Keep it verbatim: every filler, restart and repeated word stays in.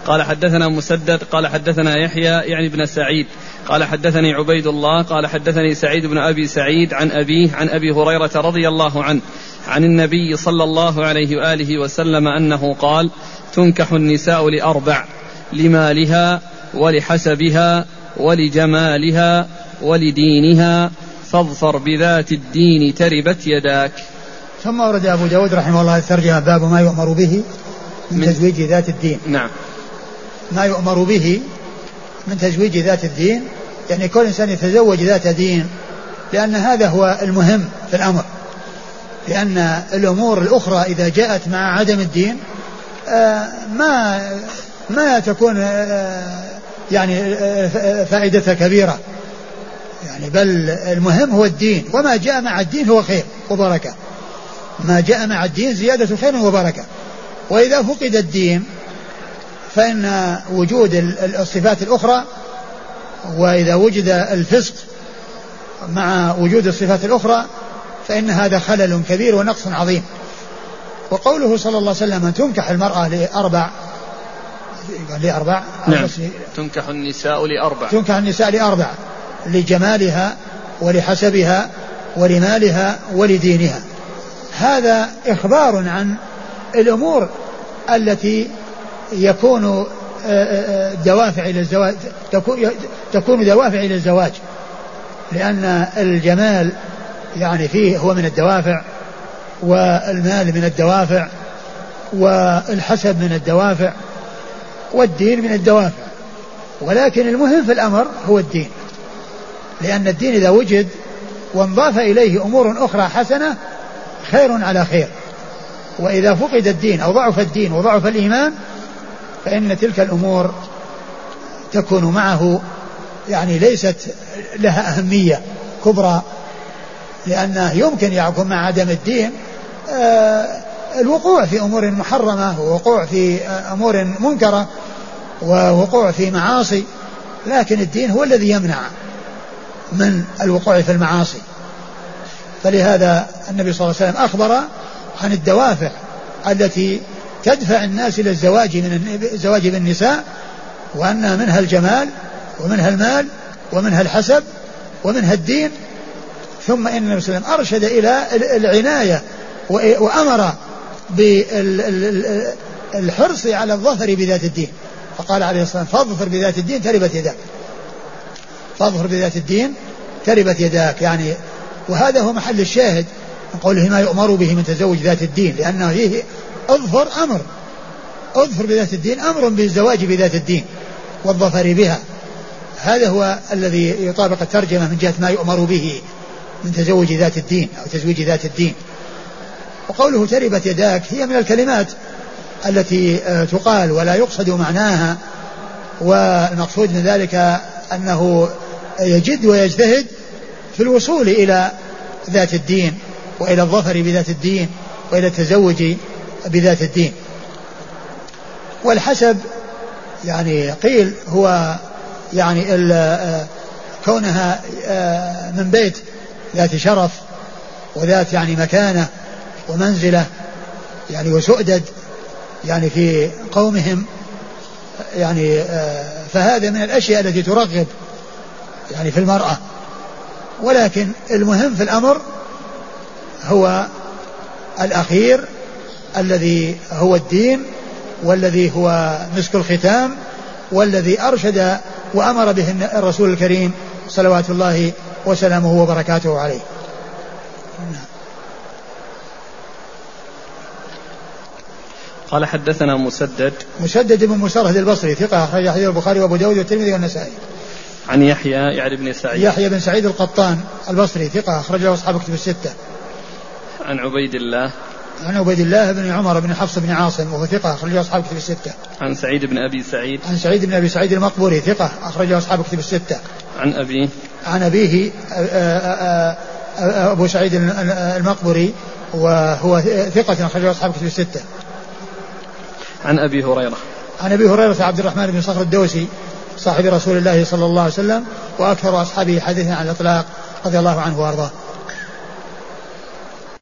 قال حدثنا مسدد قال حدثنا يحيى يعني ابن سعيد قال حدثني عبيد الله قال حدثني سعيد بن أبي سعيد عن أبيه عن أبي هريرة رضي الله عنه عن النبي صلى الله عليه وآله وسلم أنه قال: تنكح النساء لأربع: لمالها ولحسبها ولجمالها ولدينها، فاظفر بذات الدين تربت يداك. ثم ورد أبو داود رحمه الله الترجمة: باب ما يؤمر به من, من تزويج ذات الدين. نعم. ما يؤمر به من تزويج ذات الدين، يعني كل إنسان يتزوج ذات دين، لأن هذا هو المهم في الأمر، لأن الأمور الأخرى إذا جاءت مع عدم الدين آه ما ما تكون آه يعني آه فائدتها كبيرة يعني، بل المهم هو الدين، وما جاء مع الدين هو خير وبركة. ما جاء مع الدين زيادة خير وبركة. وإذا فقد الدين فإن وجود الصفات الأخرى، وإذا وجد الفسق مع وجود الصفات الأخرى فإن هذا خلل كبير ونقص عظيم. وقوله صلى الله عليه وسلم: تنكح المرأة لأربع لأربع نعم. تنكح النساء لأربع تنكح النساء لأربع: لجمالها ولحسبها ولمالها ولدينها. هذا إخبار عن الأمور التي يكون دوافع إلى الزواج، تكون دوافع إلى الزواج، لأن الجمال يعني فيه هو من الدوافع، والمال من الدوافع، والحسب من الدوافع، والدين من الدوافع. ولكن المهم في الأمر هو الدين، لأن الدين إذا وجد وانضاف إليه أمور أخرى حسنة خير على خير. وإذا فقد الدين أو ضعف الدين وضعف الإيمان فإن تلك الأمور تكون معه يعني ليست لها أهمية كبرى، لأنه يمكن يكون مع عدم الدين آه الوقوع في أمور محرمة، ووقوع في آه أمور منكرة، ووقوع في معاصي، لكن الدين هو الذي يمنع من الوقوع في المعاصي. فلهذا النبي صلى الله عليه وسلم أخبر عن الدوافع التي تدفع الناس إلى الزواج من الزواج بالنساء، وأن منها الجمال ومنها المال ومنها الحسب ومنها الدين. ثم إن النبي صلى الله عليه وسلم أرشد إلى العناية وأمر بالحرص على الظفر بذات الدين، فقال عليه الصلاة والسلام: فاظفر بذات الدين تربت يداك. فاظفر بذات الدين تربت يداك، يعني وهذا هو محل الشاهد من قوله: ما يؤمر به من تزوج ذات الدين، لأنه هي اظفر أمر، اظفر بذات الدين أمر بالزواج بذات الدين والظفر بها. هذا هو الذي يطابق الترجمة من جهة ما يؤمر به من تزوج ذات الدين أو تزويج ذات الدين. وقوله تربت يداك هي من الكلمات التي تقال ولا يقصد معناها، والمقصود من ذلك أنه يجد ويجتهد في الوصول إلى ذات الدين وإلى الظفر بذات الدين وإلى التزوج بذات الدين. والحسب يعني قيل هو يعني كونها من بيت ذات شرف وذات يعني مكانة ومنزلة يعني وسؤدد يعني في قومهم، يعني فهذا من الأشياء التي ترغب يعني في المرأة. ولكن المهم في الأمر هو الأخير الذي هو الدين، والذي هو مسك الختام، والذي أرشد وأمر به الرسول الكريم صلوات الله وسلامه وبركاته عليه. قال حدثنا مسدد مسدد بن مسرهد البصري ثقة أخرج حديث البخاري وأبو داود والترمذي والنسائي. عن يحيى يعني بن سعيد يحيى بن سعيد القطان البصري ثقة أخرجه أصحاب كتب الستة. عن عبيد الله عن عبيد الله بن عمر بن حفص بن عاصم وهو ثقة أخرجه أصحاب كتب الستة. عن سعيد بن أبي سعيد عن سعيد بن أبي سعيد المقبوري ثقة أخرجه أصحاب كتب الستة. عن أبيه عن أبيه أبو سعيد المقبوري وهو ثقة أخرجه أصحاب كتب الستة. عن أبي هريرة عن أبي هريرة عبد الرحمن بن صخر الدوسي صاحب رسول الله صلى الله عليه وسلم وأكثر أصحابه حديثا عن الإطلاق رضي الله عنه وأرضاه.